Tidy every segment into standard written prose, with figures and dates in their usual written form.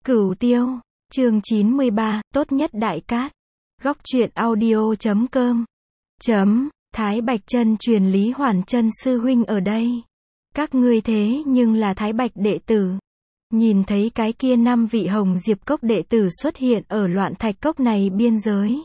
Cửu Tiêu, chương 93, tốt nhất Đại Cát. Góc truyện audio.com. Thái Bạch Chân truyền Lý Hoàn Chân sư huynh ở đây. Các ngươi thế nhưng là Thái Bạch đệ tử. Nhìn thấy cái kia 5 vị Hồng Diệp Cốc đệ tử xuất hiện ở Loạn Thạch Cốc này biên giới.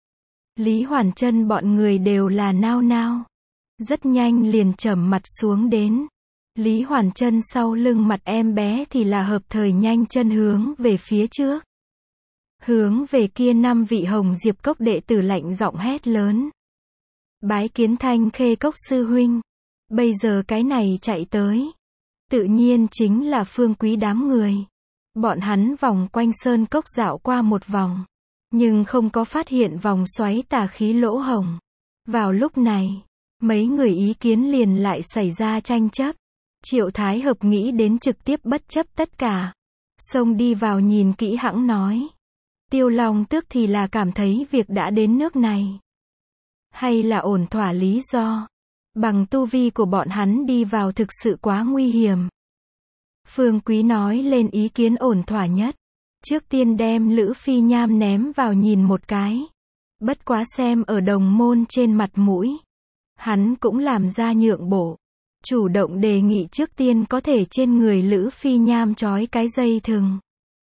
Lý Hoàn Chân bọn người đều là nao nao. Rất nhanh liền trầm mặt xuống đến. Lý Hoàn Chân sau lưng mặt em bé thì là hợp thời nhanh chân hướng về phía trước. Hướng về kia 5 vị Hồng Diệp Cốc đệ tử lạnh giọng hét lớn. Bái kiến Thanh Khê Cốc sư huynh. Bây giờ cái này chạy tới. Tự nhiên chính là Phương Quý đám người. Bọn hắn vòng quanh sơn cốc dạo qua một vòng. Nhưng không có phát hiện vòng xoáy tà khí lỗ hổng. Vào lúc này, mấy người ý kiến liền lại xảy ra tranh chấp. Triệu Thái Hợp nghĩ đến trực tiếp bất chấp tất cả. Xông đi vào nhìn kỹ hãng nói. Tiêu Long Tước thì là cảm thấy việc đã đến nước này. Hay là ổn thỏa lý do. Bằng tu vi của bọn hắn đi vào thực sự quá nguy hiểm. Phương Quý nói lên ý kiến ổn thỏa nhất. Trước tiên đem Lữ Phi Nham ném vào nhìn một cái. Bất quá xem ở đồng môn trên mặt mũi. Hắn cũng làm ra nhượng bộ. Chủ động đề nghị trước tiên có thể trên người Lữ Phi Nham trói cái dây thừng.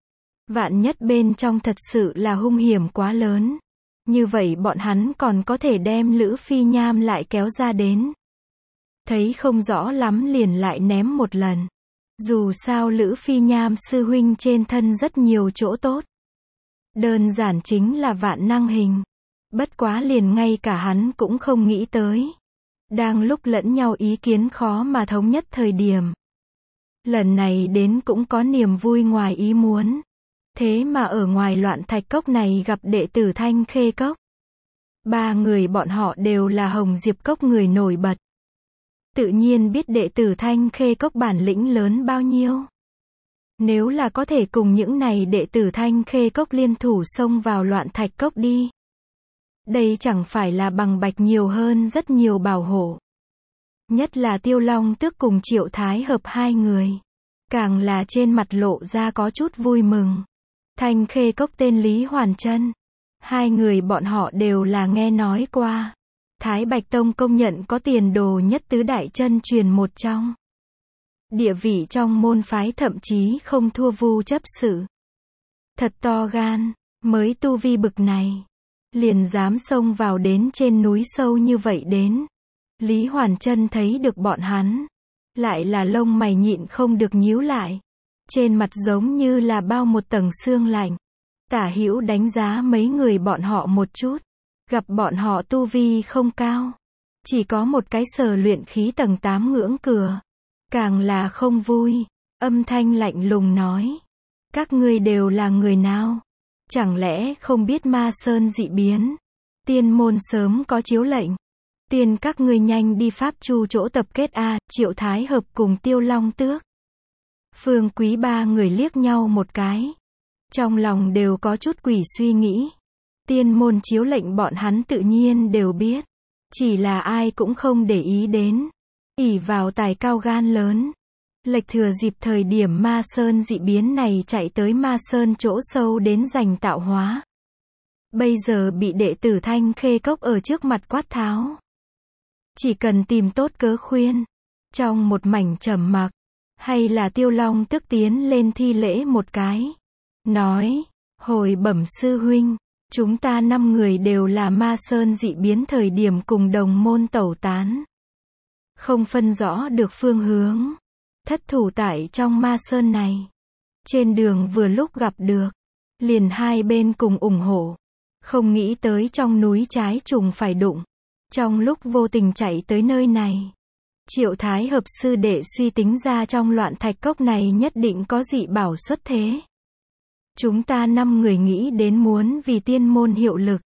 Vạn nhất bên trong thật sự là hung hiểm quá lớn. Như vậy bọn hắn còn có thể đem Lữ Phi Nham lại kéo ra đến. Thấy không rõ lắm liền lại ném một lần. Dù sao Lữ Phi Nham sư huynh trên thân rất nhiều chỗ tốt. Đơn giản chính là vạn năng hình. Bất quá liền ngay cả hắn cũng không nghĩ tới. Đang lúc lẫn nhau ý kiến khó mà thống nhất thời điểm. Lần này đến cũng có niềm vui ngoài ý muốn. Thế mà ở ngoài Loạn Thạch Cốc này gặp đệ tử Thanh Khê Cốc. 3 người bọn họ đều là Hồng Diệp Cốc người nổi bật. Tự nhiên biết đệ tử Thanh Khê Cốc bản lĩnh lớn bao nhiêu. Nếu là có thể cùng những này đệ tử Thanh Khê Cốc liên thủ xông vào Loạn Thạch Cốc đi. Đây chẳng phải là bằng bạch nhiều hơn rất nhiều bảo hộ. Nhất là Tiêu Long Tước cùng Triệu Thái Hợp 2 người. Càng là trên mặt lộ ra có chút vui mừng. Thanh Khê Cốc tên Lý Hoàn Chân. 2 người bọn họ đều là nghe nói qua. Thái Bạch Tông công nhận có tiền đồ nhất tứ đại chân truyền một trong. Địa vị trong môn phái thậm chí không thua Vu Chấp Sự. Thật to gan, mới tu vi bực này. Liền dám xông vào đến trên núi sâu như vậy đến. Lý Hoàn Chân thấy được bọn hắn. Lại là lông mày nhịn không được nhíu lại. Trên mặt giống như là bao một tầng sương lạnh. Tả hữu đánh giá mấy người bọn họ một chút. Gặp bọn họ tu vi không cao. Chỉ có một cái sở luyện khí tầng 8 ngưỡng cửa. Càng là không vui. Âm thanh lạnh lùng nói. Các ngươi đều là người nào? Chẳng lẽ không biết Ma Sơn dị biến? Tiên môn sớm có chiếu lệnh. Tiên các ngươi nhanh đi Pháp Chu chỗ tập kết a. Triệu Thái Hợp cùng Tiêu Long Tước. Phương Quý 3 người liếc nhau một cái. Trong lòng đều có chút quỷ suy nghĩ. Tiên môn chiếu lệnh bọn hắn tự nhiên đều biết. Chỉ là ai cũng không để ý đến. Ỷ vào tài cao gan lớn. Lệch thừa dịp thời điểm Ma Sơn dị biến này chạy tới Ma Sơn chỗ sâu đến giành tạo hóa. Bây giờ bị đệ tử Thanh Khê Cốc ở trước mặt quát tháo. Chỉ cần tìm tốt cớ khuyên. Trong một mảnh trầm mặc. Hay là Tiêu Long Tước tiến lên thi lễ một cái. Nói, hồi bẩm sư huynh. Chúng ta 5 người đều là Ma Sơn dị biến thời điểm cùng đồng môn tẩu tán. Không phân rõ được phương hướng. Thất thủ tại trong Ma Sơn này. Trên đường vừa lúc gặp được. Liền hai bên cùng ủng hộ. Không nghĩ tới trong núi trái trùng phải đụng. Trong lúc vô tình chạy tới nơi này. Triệu Thái Hợp sư đệ suy tính ra trong Loạn Thạch Cốc này nhất định có dị bảo xuất thế. Chúng ta 5 người nghĩ đến muốn vì tiên môn hiệu lực.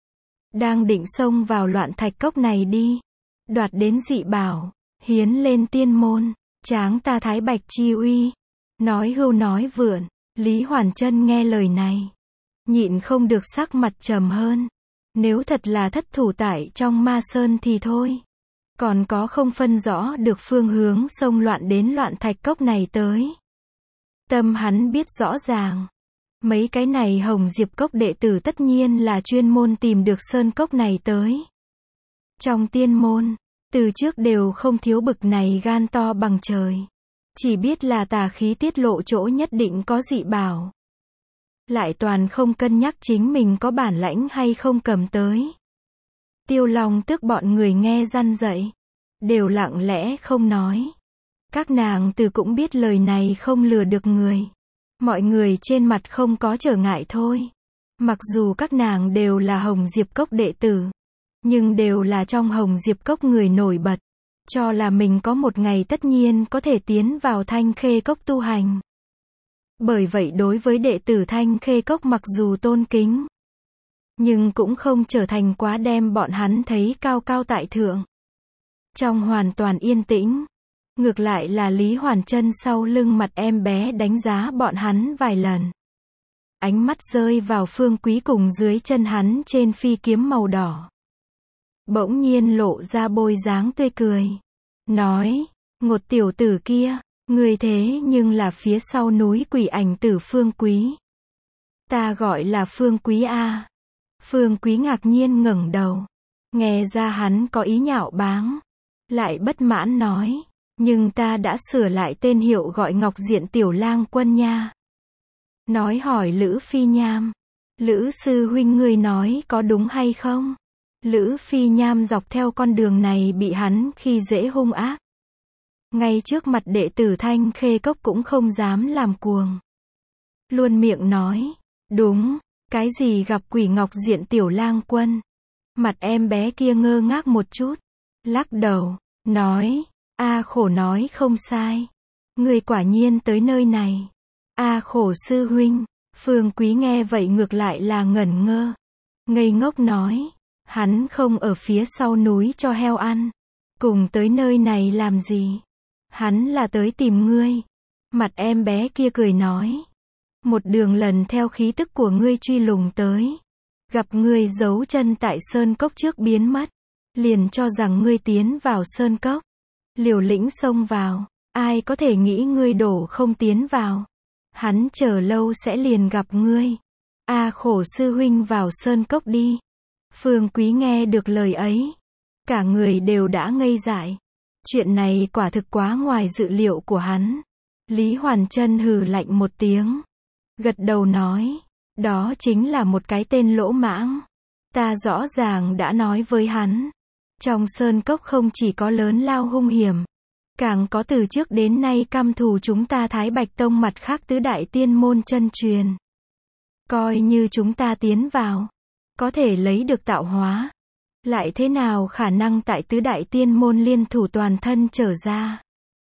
Đang định xông vào Loạn Thạch Cốc này đi. Đoạt đến dị bảo. Hiến lên tiên môn. Tráng ta Thái Bạch chi uy. Nói hưu nói vượn. Lý Hoàn Chân nghe lời này. Nhịn không được sắc mặt trầm hơn. Nếu thật là thất thủ tại trong Ma Sơn thì thôi. Còn có không phân rõ được phương hướng xông loạn đến Loạn Thạch Cốc này tới. Tâm hắn biết rõ ràng. Mấy cái này Hồng Diệp Cốc đệ tử tất nhiên là chuyên môn tìm được sơn cốc này tới. Trong tiên môn, từ trước đều không thiếu bực này gan to bằng trời. Chỉ biết là tà khí tiết lộ chỗ nhất định có dị bảo. Lại toàn không cân nhắc chính mình có bản lãnh hay không cầm tới. Tiêu Long Tước bọn người nghe răn dậy, đều lặng lẽ không nói. Các nàng từ cũng biết lời này không lừa được người. Mọi người trên mặt không có trở ngại thôi. Mặc dù các nàng đều là Hồng Diệp Cốc đệ tử, nhưng đều là trong Hồng Diệp Cốc người nổi bật. Cho là mình có một ngày tất nhiên có thể tiến vào Thanh Khê Cốc tu hành. Bởi vậy đối với đệ tử Thanh Khê Cốc mặc dù tôn kính, nhưng cũng không trở thành quá đem bọn hắn thấy cao cao tại thượng. Trong hoàn toàn yên tĩnh, ngược lại là Lý Hoàn Chân sau lưng mặt em bé đánh giá bọn hắn vài lần. Ánh mắt rơi vào Phương Quý cùng dưới chân hắn trên phi kiếm màu đỏ. Bỗng nhiên lộ ra bôi dáng tươi cười. Nói, Ngột tiểu tử kia, người thế nhưng là phía sau núi Quỷ Ảnh Tử Phương Quý. Ta gọi là Phương Quý a. Phương Quý ngạc nhiên ngẩng đầu. Nghe ra hắn có ý nhạo báng. Lại bất mãn nói, nhưng ta đã sửa lại tên hiệu gọi Ngọc Diện Tiểu Lang Quân nha. Nói hỏi Lữ Phi Nham. Lữ sư huynh ngươi nói có đúng hay không? Lữ Phi Nham dọc theo con đường này bị hắn khi dễ hung ác. Ngay trước mặt đệ tử Thanh Khê Cốc cũng không dám làm cuồng. Luôn miệng nói, đúng, cái gì gặp quỷ Ngọc Diện Tiểu Lang Quân. Mặt em bé kia ngơ ngác một chút, lắc đầu, nói, a khổ nói không sai. Người quả nhiên tới nơi này. A khổ sư huynh. Phương Quý nghe vậy ngược lại là ngẩn ngơ. Ngây ngốc nói, hắn không ở phía sau núi cho heo ăn. Cùng tới nơi này làm gì? Hắn là tới tìm ngươi. Mặt em bé kia cười nói, một đường lần theo khí tức của ngươi truy lùng tới. Gặp ngươi giấu chân tại sơn cốc trước biến mất. Liền cho rằng ngươi tiến vào sơn cốc. Liều lĩnh xông vào. Ai có thể nghĩ ngươi đổ không tiến vào. Hắn chờ lâu sẽ liền gặp ngươi. A khổ sư huynh vào sơn cốc đi. Phương Quý nghe được lời ấy. Cả người đều đã ngây dại. Chuyện này quả thực quá ngoài dự liệu của hắn. Lý Hoàn Chân hừ lạnh một tiếng. Gật đầu nói, đó chính là một cái tên lỗ mãng. Ta rõ ràng đã nói với hắn. Trong sơn cốc không chỉ có lớn lao hung hiểm. Càng có từ trước đến nay căm thù chúng ta Thái Bạch Tông mặt khác tứ đại tiên môn chân truyền. Coi như chúng ta tiến vào, có thể lấy được tạo hóa. Lại thế nào khả năng tại tứ đại tiên môn liên thủ toàn thân trở ra.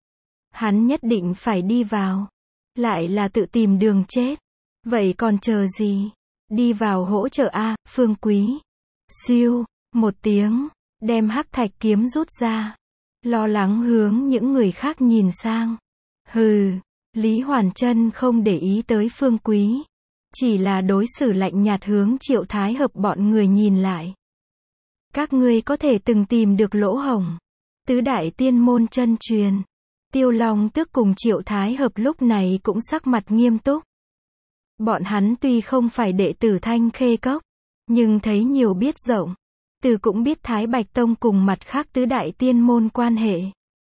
Hắn nhất định phải đi vào. Lại là tự tìm đường chết. Vậy còn chờ gì? Đi vào hỗ trợ a, Phương Quý. Siêu, một tiếng, đem hắc thạch kiếm rút ra. Lo lắng hướng những người khác nhìn sang. Hừ, Lý Hoàn Chân không để ý tới Phương Quý. Chỉ là đối xử lạnh nhạt hướng Triệu Thái Hợp bọn người nhìn lại. Các ngươi có thể từng tìm được lỗ hổng. Tứ đại tiên môn chân truyền. Tiêu Long Tước cùng Triệu Thái Hợp lúc này cũng sắc mặt nghiêm túc. Bọn hắn tuy không phải đệ tử Thanh Khê Cốc, nhưng thấy nhiều biết rộng. Từ cũng biết Thái Bạch Tông cùng mặt khác tứ đại tiên môn quan hệ.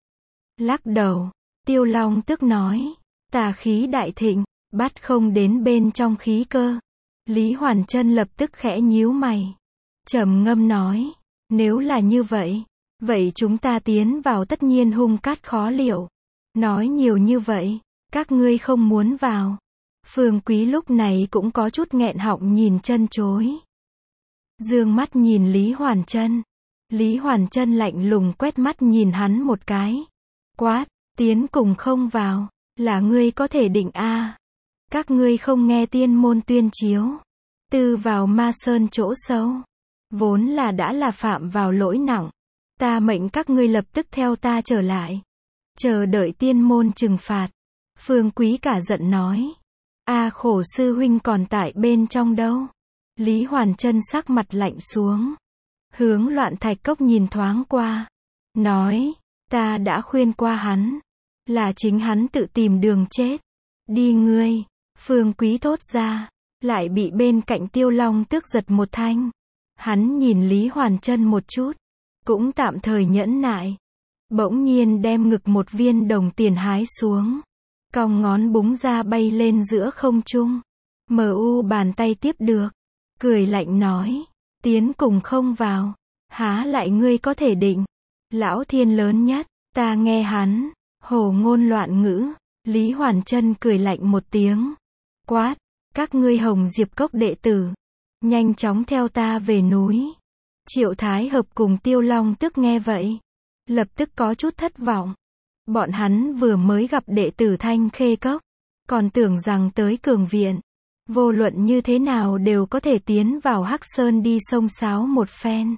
Lắc đầu, Tiêu Long Tước nói, tà khí đại thịnh, bắt không đến bên trong khí cơ. Lý Hoàn Chân lập tức khẽ nhíu mày. Trầm ngâm nói, nếu là như vậy, vậy chúng ta tiến vào tất nhiên hung cát khó liệu. Nói nhiều như vậy, các ngươi không muốn vào. Phương Quý lúc này cũng có chút nghẹn họng nhìn chân chối. Dương mắt nhìn Lý Hoàn Chân. Lý Hoàn Chân lạnh lùng quét mắt nhìn hắn một cái. Quát, tiến cùng không vào, là ngươi có thể định a. Các ngươi không nghe tiên môn tuyên chiếu. Tư vào ma sơn chỗ sâu. Vốn là đã là phạm vào lỗi nặng. Ta mệnh các ngươi lập tức theo ta trở lại. Chờ đợi tiên môn trừng phạt. Phương Quý cả giận nói. A khổ sư huynh còn tại bên trong đâu. Lý Hoàn Chân sắc mặt lạnh xuống. Hướng Loạn Thạch Cốc nhìn thoáng qua. Nói, ta đã khuyên qua hắn. Là chính hắn tự tìm đường chết. Đi ngươi. Phương Quý thốt ra. lại bị bên cạnh Tiêu Long Tước giật một thanh. Hắn nhìn Lý Hoàn Chân một chút, cũng tạm thời nhẫn nại. Bỗng nhiên đem ngực một viên đồng tiền hái xuống, cong ngón búng ra bay lên giữa không trung. MU bàn tay tiếp được, cười lạnh nói, tiến cùng không vào, há lại ngươi có thể định. Lão Thiên lớn nhất, ta nghe hắn, hồ ngôn loạn ngữ. Lý Hoàn Chân cười lạnh một tiếng, quát, các ngươi Hồng Diệp Cốc đệ tử, nhanh chóng theo ta về núi. Triệu Thái Hợp cùng Tiêu Long Tước nghe vậy, lập tức có chút thất vọng. Bọn hắn vừa mới gặp đệ tử Thanh Khê Cốc, còn tưởng rằng tới Cường Viện, vô luận như thế nào đều có thể tiến vào Hắc Sơn đi xông xáo một phen.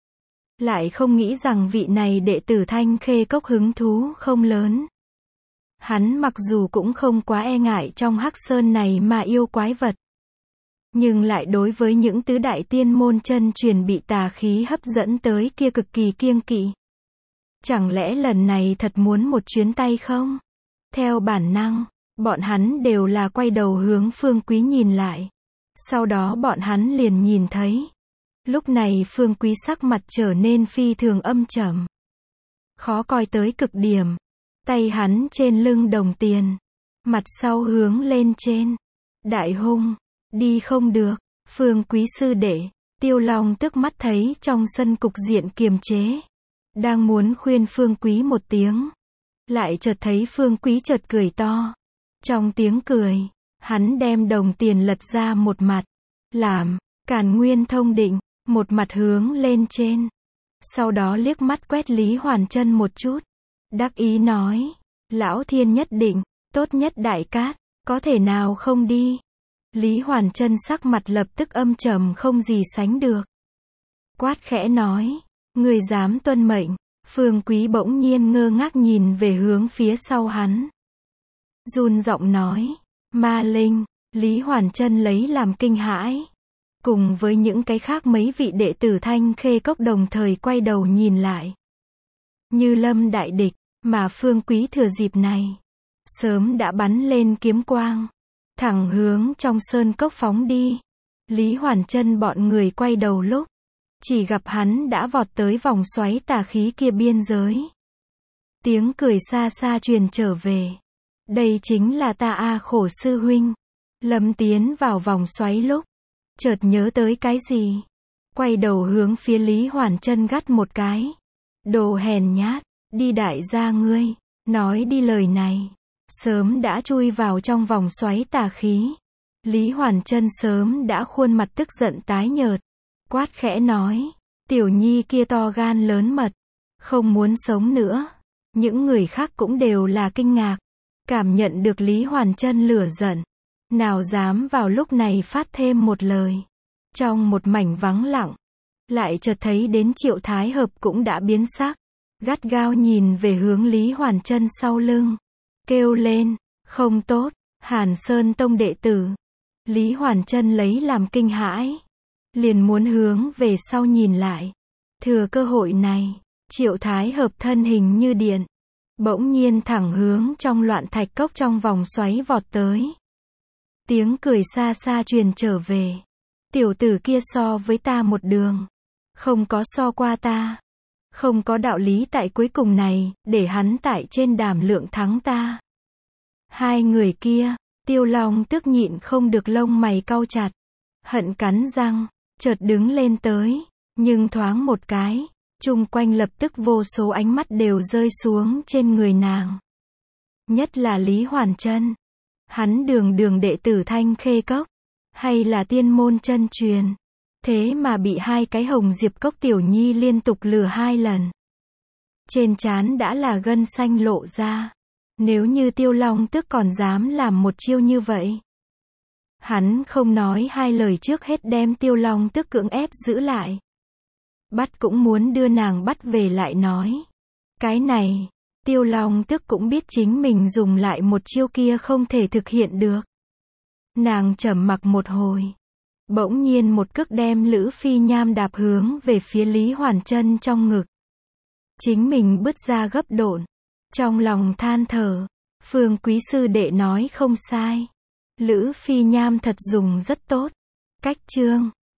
Lại không nghĩ rằng vị này đệ tử Thanh Khê Cốc hứng thú không lớn. Hắn mặc dù cũng không quá e ngại trong Hắc Sơn này mà yêu quái vật, nhưng lại đối với những tứ đại tiên môn chân truyền bị tà khí hấp dẫn tới kia cực kỳ kiêng kỵ. Chẳng lẽ lần này thật muốn một chuyến tay không? Theo bản năng, bọn hắn đều là quay đầu hướng Phương Quý nhìn lại. Sau đó bọn hắn liền nhìn thấy. Lúc này Phương Quý sắc mặt trở nên phi thường âm trầm, khó coi tới cực điểm. Tay hắn trên lưng đồng tiền, mặt sau hướng lên trên. Đại hung, đi không được. Phương Quý sư đệ, Tiêu Long Tước mắt thấy trong sân cục diện kiềm chế, đang muốn khuyên Phương Quý một tiếng, lại chợt thấy Phương Quý chợt cười to. Trong tiếng cười, hắn đem đồng tiền lật ra một mặt, làm Càn Nguyên thông định, một mặt hướng lên trên. Sau đó liếc mắt quét Lý Hoàn Chân một chút, đắc ý nói, Lão Thiên nhất định, tốt nhất đại cát, có thể nào không đi. Lý Hoàn Chân sắc mặt lập tức âm trầm không gì sánh được. Quát khẽ nói, người dám tuân mệnh. Phương Quý bỗng nhiên ngơ ngác nhìn về hướng phía sau hắn, run giọng nói, ma linh. Lý Hoàn Chân lấy làm kinh hãi, cùng với những cái khác mấy vị đệ tử Thanh Khê Cốc đồng thời quay đầu nhìn lại, như lâm đại địch. Mà Phương Quý thừa dịp này, sớm đã bắn lên kiếm quang, thẳng hướng trong sơn cốc phóng đi. Lý Hoàn Chân bọn người quay đầu lúc, chỉ gặp hắn đã vọt tới vòng xoáy tà khí kia biên giới. Tiếng cười xa xa truyền trở về. Đây chính là ta a Khổ sư huynh. Lâm tiến vào vòng xoáy lúc, chợt nhớ tới cái gì, quay đầu hướng phía Lý Hoàn Chân gắt một cái. Đồ hèn nhát, đi đại gia ngươi, nói đi lời này, sớm đã chui vào trong vòng xoáy tà khí. Lý Hoàn Chân sớm đã khuôn mặt tức giận tái nhợt, quát khẽ nói, tiểu nhi kia to gan lớn mật, không muốn sống nữa. Những người khác cũng đều là kinh ngạc, cảm nhận được Lý Hoàn Chân lửa giận, nào dám vào lúc này phát thêm một lời. Trong một mảnh vắng lặng, lại chợt thấy đến Triệu Thái Hợp cũng đã biến sắc, gắt gao nhìn về hướng Lý Hoàn Chân sau lưng, kêu lên, không tốt, Hàn Sơn Tông đệ tử. Lý Hoàn Chân lấy làm kinh hãi, liền muốn hướng về sau nhìn lại. Thừa cơ hội này, Triệu Thái Hợp thân hình như điện, bỗng nhiên thẳng hướng trong loạn thạch cốc trong vòng xoáy vọt tới. Tiếng cười xa xa truyền trở về, tiểu tử kia so với ta một đường, không có so qua ta, không có đạo lý tại cuối cùng này, để hắn tại trên đàm lượng thắng ta. Hai người kia, Tiêu Long Tước nhịn không được lông mày cau chặt, hận cắn răng, chợt đứng lên tới, nhưng thoáng một cái, chung quanh lập tức vô số ánh mắt đều rơi xuống trên người nàng. Nhất là Lý Hoàn Chân, hắn đường đường đệ tử Thanh Khê Cốc, hay là tiên môn chân truyền, thế mà bị hai cái Hồng Diệp Cốc tiểu nhi liên tục lừa hai lần. Trên trán đã là gân xanh lộ ra. Nếu như Tiêu Long Tước còn dám làm một chiêu như vậy, hắn không nói hai lời trước hết đem Tiêu Long Tước cưỡng ép giữ lại. Bắt cũng muốn đưa nàng bắt về lại nói. Cái này, Tiêu Long Tước cũng biết chính mình dùng lại một chiêu kia không thể thực hiện được. Nàng trầm mặc một hồi, bỗng nhiên một cước đem Lữ Phi Nham đạp hướng về phía Lý Hoàn Chân trong ngực. Chính mình bứt ra gấp độn, trong lòng than thở, Phương Quý sư đệ nói không sai. Lữ Phi Nham thật dùng rất tốt. Cách chương